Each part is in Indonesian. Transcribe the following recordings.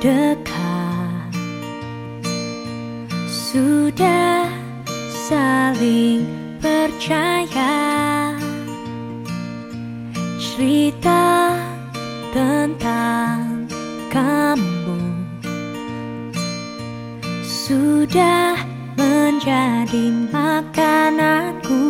dekat, sudah saling percaya. Cerita tentang kamu sudah menjadi makananku.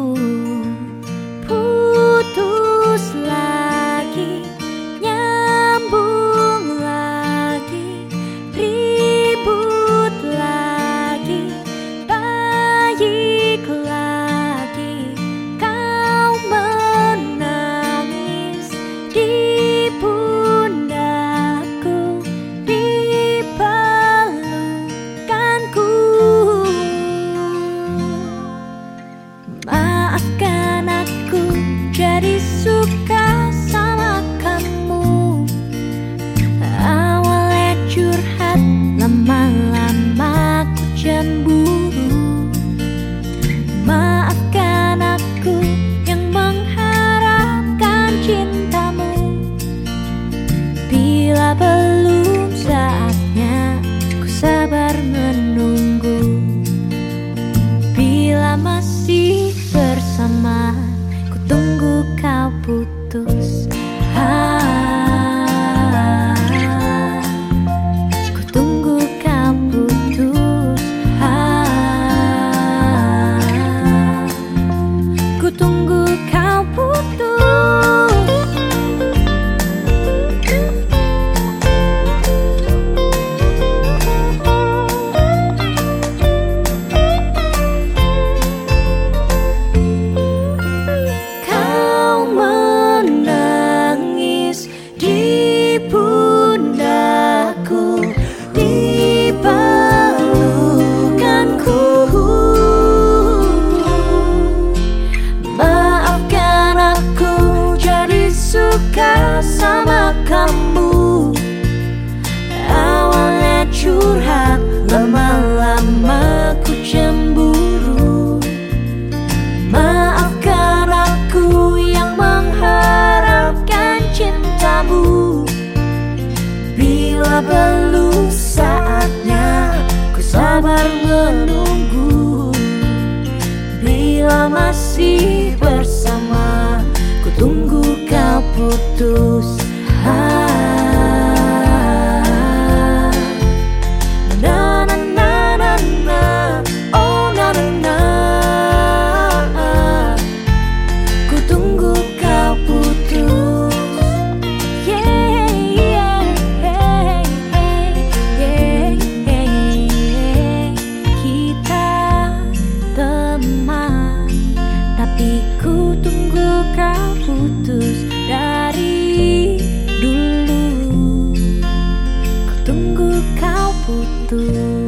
Putus lagi, nyambung lagi, ribut lagi, baik lagi. Kau menangis di pundakku, di pelukanku. Maafkan aku jadi suka sama kamu. Awalnya curhat, lama-lama ku cemburu. Maafkan aku yang mengharapkan cintamu. Bila belum saatnya, ku sabar menunggu. Bila masih bersama, ku tunggu kau putus. Ku tunggu kau putus. Ku tunggu kau putus. Kau menangis di pundakku, di pelukanku. Maafkan aku jadi suka sama kamu. Awalnya curhat, lama-lama ku cemburu. Maafkan aku yang mengharapkan cintamu. Bila belum saatnya, ku sabar menunggu. Bila masih bersama, ku tunggu kau putus. Na na na na na, oh na na na. Ku tunggu kau putus. Yeah, yeah, yeah, yeah, yeah. Kita teman, tapi ku tunggu kau putus dari dulu. Ku tunggu kau putus.